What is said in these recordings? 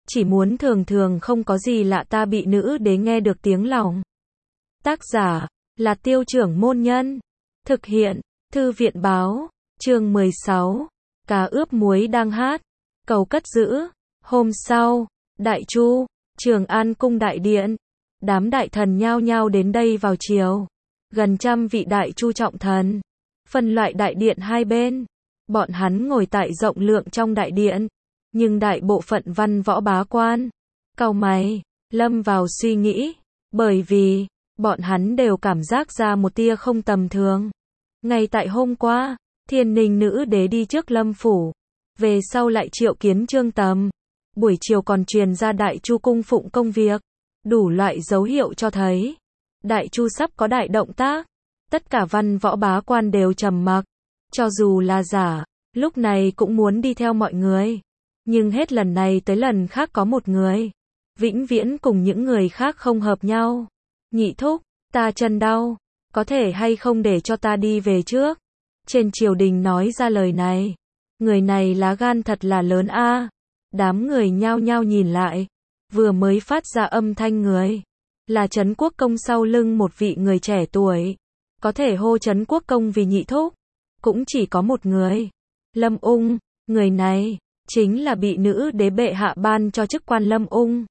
chỉ muốn thường thường không có gì lạ ta bị nữ đế nghe được tiếng lòng. Tác giả là Tiêu Trưởng Môn Nhân. Thực hiện Thư viện Báo. Chương 16. Cá ướp muối đang hát. Cầu cất giữ. Hôm sau, Đại Chu, Trường An cung đại điện, đám đại thần nhao nhao đến đây vào chiều. Gần 100 vị đại chu trọng thần, phân loại đại điện hai bên. Bọn hắn ngồi tại rộng lượng trong đại điện, nhưng đại bộ phận văn võ bá quan cau mày, lâm vào suy nghĩ, bởi vì bọn hắn đều cảm giác ra một tia không tầm thường. Ngay tại hôm qua, Thiên Ninh nữ đế đi trước Lâm phủ, về sau lại triệu kiến Trương Tầm. Buổi chiều còn truyền ra Đại Chu cung phụng công việc, đủ loại dấu hiệu cho thấy Đại Chu sắp có đại động tác. Tất cả văn võ bá quan đều trầm mặc, cho dù là giả, lúc này cũng muốn đi theo mọi người. Nhưng hết lần này tới lần khác có một người, vĩnh viễn cùng những người khác không hợp nhau. Nhị thúc, ta chân đau, có thể hay không để cho ta đi về trước? Trên triều đình nói ra lời này, người này lá gan thật là lớn a. Đám người nhao nhao nhìn lại, vừa mới phát ra âm thanh người, là Trấn Quốc Công sau lưng một vị người trẻ tuổi, có thể hô Trấn Quốc Công vì nhị thúc, cũng chỉ có một người, Lâm Ung. Người này chính là bị nữ đế bệ hạ ban cho chức quan Lâm Ung.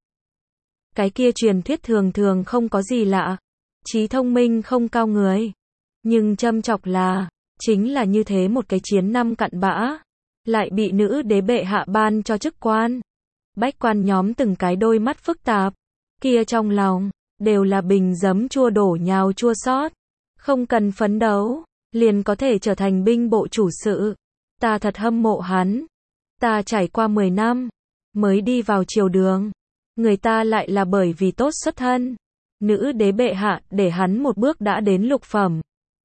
Cái kia truyền thuyết thường thường không có gì lạ, trí thông minh không cao người, nhưng châm chọc là, chính là như thế một cái chiến năm cặn bã, lại bị nữ đế bệ hạ ban cho chức quan. Bách quan nhóm từng cái đôi mắt phức tạp, kia trong lòng đều là bình giấm chua đổ nhào chua xót. Không cần phấn đấu, liền có thể trở thành binh bộ chủ sự. Ta thật hâm mộ hắn. Ta trải qua 10 năm, mới đi vào triều đường. Người ta lại là bởi vì tốt xuất thân. Nữ đế bệ hạ để hắn một bước đã đến lục phẩm.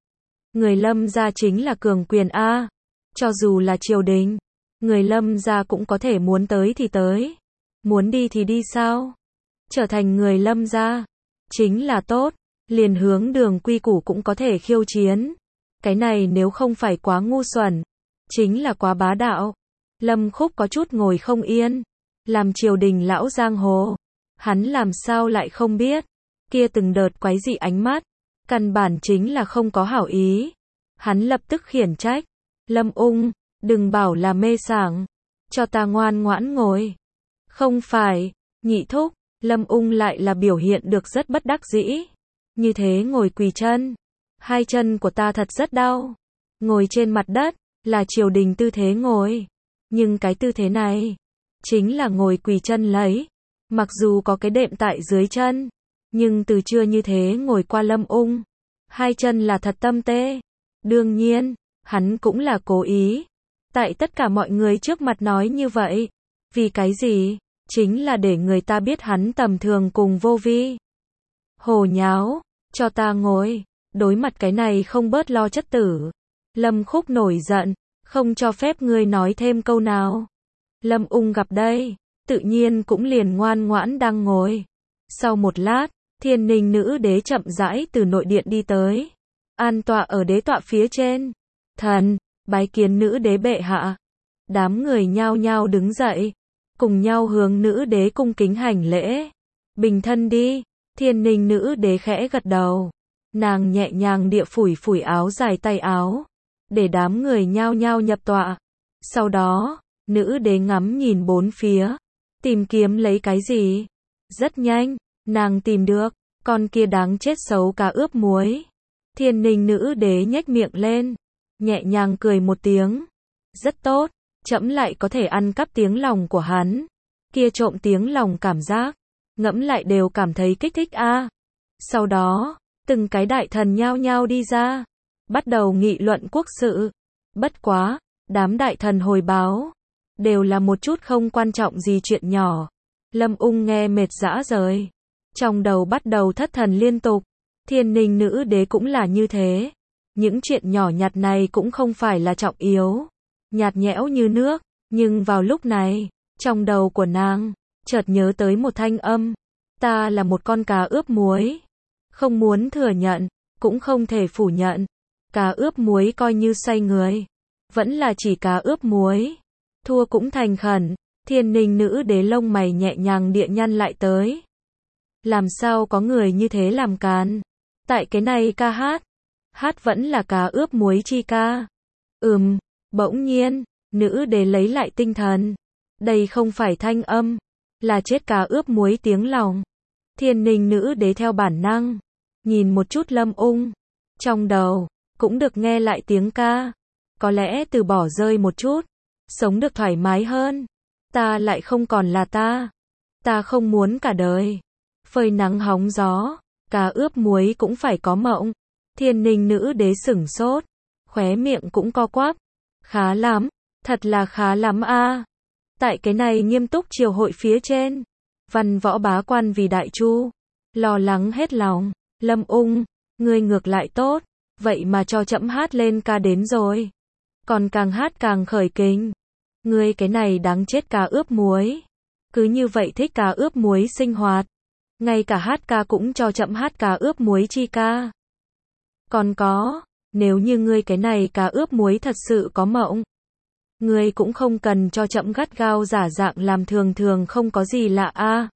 Người Lâm gia chính là cường quyền A. Cho dù là triều đình, người Lâm gia cũng có thể muốn tới thì tới, muốn đi thì đi sao? Trở thành người Lâm gia, chính là tốt, liền hướng đường quy củ cũng có thể khiêu chiến. Cái này nếu không phải quá ngu xuẩn, chính là quá bá đạo. Lâm Khúc có chút ngồi không yên, làm triều đình lão giang hồ, hắn làm sao lại không biết, kia từng đợt quái dị ánh mắt, căn bản chính là không có hảo ý. Hắn lập tức khiển trách, Lâm Ung, đừng bảo là mê sảng, cho ta ngoan ngoãn ngồi. Không phải, nhị thúc, Lâm Ung lại là biểu hiện được rất bất đắc dĩ. Như thế ngồi quỳ chân, hai chân của ta thật rất đau. Ngồi trên mặt đất, là triều đình tư thế ngồi. Nhưng cái tư thế này, chính là ngồi quỳ chân lấy. Mặc dù có cái đệm tại dưới chân, nhưng từ chưa như thế ngồi qua Lâm Ung. Hai chân là thật tâm tê. Đương nhiên, hắn cũng là cố ý. Tại tất cả mọi người trước mặt nói như vậy. Vì cái gì? Chính là để người ta biết hắn tầm thường cùng vô vi. Hồ nháo, cho ta ngồi. Đối mặt cái này không bớt lo chất tử. Lâm Khúc nổi giận, không cho phép ngươi nói thêm câu nào. Lâm Ung gặp đây, tự nhiên cũng liền ngoan ngoãn đang ngồi. Sau một lát, Thiên Ninh nữ đế chậm rãi từ nội điện đi tới, an tọa ở đế tọa phía trên. Thần, bái kiến nữ đế bệ hạ. Đám người nhao nhao đứng dậy, cùng nhau hướng nữ đế cung kính hành lễ. Bình thân đi. Thiên Ninh nữ đế khẽ gật đầu, nàng nhẹ nhàng địa phủi phủi áo dài tay áo, để đám người nhao nhao nhập tọa. Sau đó, nữ đế ngắm nhìn bốn phía, tìm kiếm lấy cái gì. Rất nhanh, nàng tìm được, con kia đáng chết xấu cá ướp muối. Thiên Ninh nữ đế nhếch miệng lên, nhẹ nhàng cười một tiếng. Rất tốt, trẫm lại có thể ăn cắp tiếng lòng của hắn. Kia trộm tiếng lòng cảm giác, ngẫm lại đều cảm thấy kích thích a. Sau đó, từng cái đại thần nhao nhao đi ra, bắt đầu nghị luận quốc sự. Bất quá, đám đại thần hồi báo, đều là một chút không quan trọng gì chuyện nhỏ. Lâm Ung nghe mệt rã rời, trong đầu bắt đầu thất thần liên tục. Thiên Ninh nữ đế cũng là như thế. Những chuyện nhỏ nhặt này cũng không phải là trọng yếu, nhạt nhẽo như nước. Nhưng vào lúc này, trong đầu của nàng chợt nhớ tới một thanh âm. Ta là một con cá ướp muối. Không muốn thừa nhận, cũng không thể phủ nhận. Cá ướp muối coi như say người, vẫn là chỉ cá ướp muối. Thua cũng thành khẩn, Thiên Ninh nữ đế lông mày nhẹ nhàng địa nhăn lại tới. Làm sao có người như thế làm càn? Tại cái này ca hát vẫn là cá ướp muối chi ca. Bỗng nhiên, nữ đế lấy lại tinh thần. Đây không phải thanh âm, là chết cá ướp muối tiếng lòng. Thiên Ninh nữ đế theo bản năng, nhìn một chút Lâm Ung. Trong đầu, cũng được nghe lại tiếng ca. Có lẽ từ bỏ rơi một chút, sống được thoải mái hơn. Ta lại không còn là ta. Ta không muốn cả đời phơi nắng hóng gió, cá ướp muối cũng phải có mộng. Thiên Ninh nữ đế sửng sốt, khóe miệng cũng co quắp. Khá lắm, thật là khá lắm a. Tại cái này nghiêm túc triều hội phía trên, văn võ bá quan vì Đại Chu lo lắng hết lòng. Lâm Ung, ngươi ngược lại tốt, vậy mà cho trẫm hát lên ca đến rồi. Còn càng hát càng khởi kình. Ngươi cái này đáng chết cá ướp muối. Cứ như vậy thích cá ướp muối sinh hoạt. Ngay cả hát ca cũng cho trẫm hát cá ướp muối chi ca. Còn có, nếu như ngươi cái này cá ướp muối thật sự có mộng, ngươi cũng không cần cho trẫm gắt gao giả dạng làm thường thường không có gì lạ a.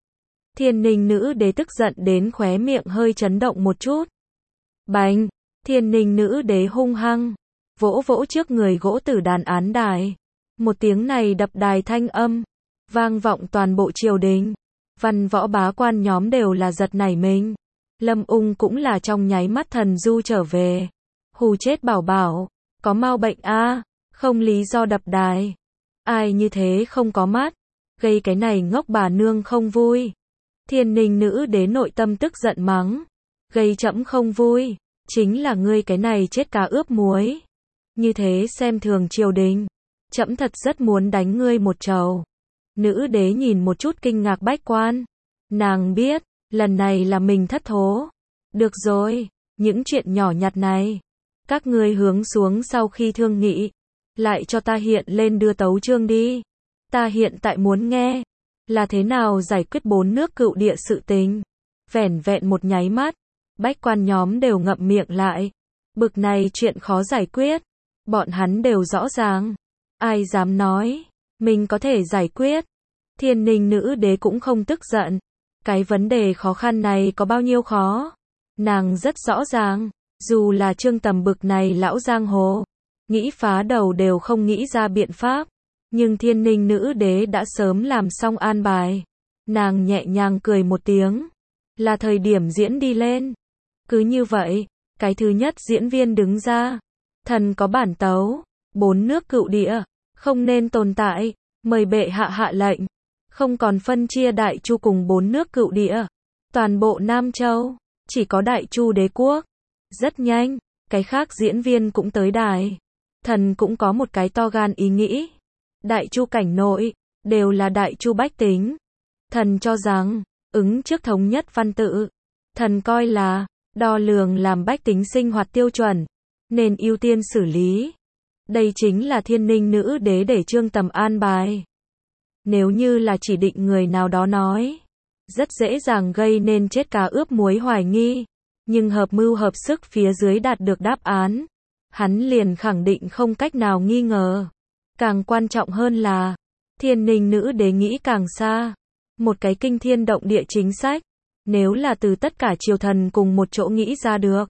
Thiên Ninh nữ đế tức giận đến khóe miệng hơi chấn động một chút. Bành, Thiên Ninh nữ đế hung hăng vỗ vỗ trước người gỗ tử đàn án đài. Một tiếng này đập đài thanh âm vang vọng toàn bộ triều đình. Văn võ bá quan nhóm đều là giật nảy mình. Lâm Ung cũng là trong nháy mắt thần du trở về. Hù chết bảo bảo, có mau bệnh a, không lý do đập đài. Ai như thế không có mắt, gây cái này ngốc bà nương không vui. Thiên Ninh nữ đế nội tâm tức giận mắng, gây trẫm không vui, chính là ngươi cái này chết cá ướp muối. Như thế xem thường triều đình, trẫm thật rất muốn đánh ngươi một trầu. Nữ đế nhìn một chút kinh ngạc bách quan. Nàng biết, lần này là mình thất thố. Được rồi, những chuyện nhỏ nhặt này, các ngươi hướng xuống sau khi thương nghị. Lại cho ta hiện lên đưa tấu chương đi. Ta hiện tại muốn nghe, là thế nào giải quyết 4 nước cựu địa sự tình. Vẻn vẹn một nháy mắt, bách quan nhóm đều ngậm miệng lại. Bực này chuyện khó giải quyết, bọn hắn đều rõ ràng. Ai dám nói, mình có thể giải quyết. Thiên Ninh nữ đế cũng không tức giận. Cái vấn đề khó khăn này có bao nhiêu khó. Nàng rất rõ ràng, dù là Trương Tầm bực này lão giang hồ, nghĩ phá đầu đều không nghĩ ra biện pháp. Nhưng Thiên Ninh nữ đế đã sớm làm xong an bài. Nàng nhẹ nhàng cười một tiếng. Là thời điểm diễn đi lên. Cứ như vậy, cái thứ nhất diễn viên đứng ra. Thần có bản tấu, 4 nước cựu địa, không nên tồn tại, mời bệ hạ hạ lệnh. Không còn phân chia Đại Chu cùng 4 nước cựu địa. Toàn bộ Nam Châu, chỉ có Đại Chu đế quốc. Rất nhanh, cái khác diễn viên cũng tới đài. Thần cũng có một cái to gan ý nghĩ. Đại Chu cảnh nội, đều là Đại Chu bách tính. Thần cho rằng, ứng trước thống nhất văn tự. Thần coi là, đo lường làm bách tính sinh hoạt tiêu chuẩn, nên ưu tiên xử lý. Đây chính là Thiên Ninh nữ đế để Trương Tầm an bài. Nếu như là chỉ định người nào đó nói, rất dễ dàng gây nên chết cá ướp muối hoài nghi. Nhưng hợp mưu hợp sức phía dưới đạt được đáp án, hắn liền khẳng định không cách nào nghi ngờ. Càng quan trọng hơn là, Thiên Ninh nữ đế nghĩ càng xa. Một cái kinh thiên động địa chính sách, nếu là từ tất cả triều thần cùng một chỗ nghĩ ra được,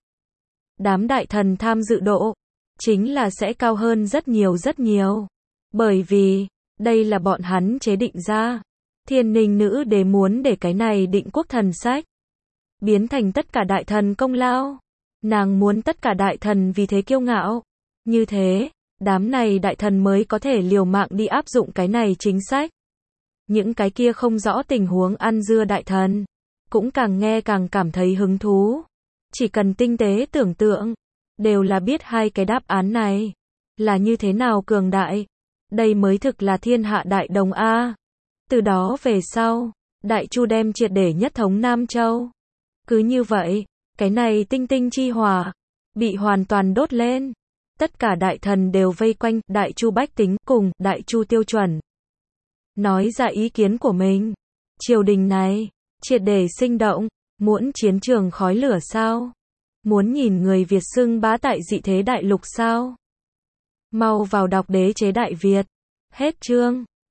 đám đại thần tham dự độ, chính là sẽ cao hơn rất nhiều. Bởi vì, đây là bọn hắn chế định ra. Thiên Ninh nữ đế muốn để cái này định quốc thần sách biến thành tất cả đại thần công lao. Nàng muốn tất cả đại thần vì thế kiêu ngạo. Như thế, đám này đại thần mới có thể liều mạng đi áp dụng cái này chính sách. Những cái kia không rõ tình huống ăn dưa đại thần, cũng càng nghe càng cảm thấy hứng thú. Chỉ cần tinh tế tưởng tượng, đều là biết hai cái đáp án này là như thế nào cường đại. Đây mới thực là thiên hạ đại đồng A. Từ đó về sau, Đại Chu đem triệt để nhất thống Nam Châu. Cứ như vậy, cái này tinh tinh chi hỏa bị hoàn toàn đốt lên. Tất cả đại thần đều vây quanh Đại Chu bách tính cùng Đại Chu tiêu chuẩn, nói ra ý kiến của mình. Triều đình này triệt để sinh động. Muốn chiến trường khói lửa sao? Muốn nhìn người Việt xưng bá tại dị thế đại lục sao? Mau vào đọc Đế chế Đại Việt. Hết chương.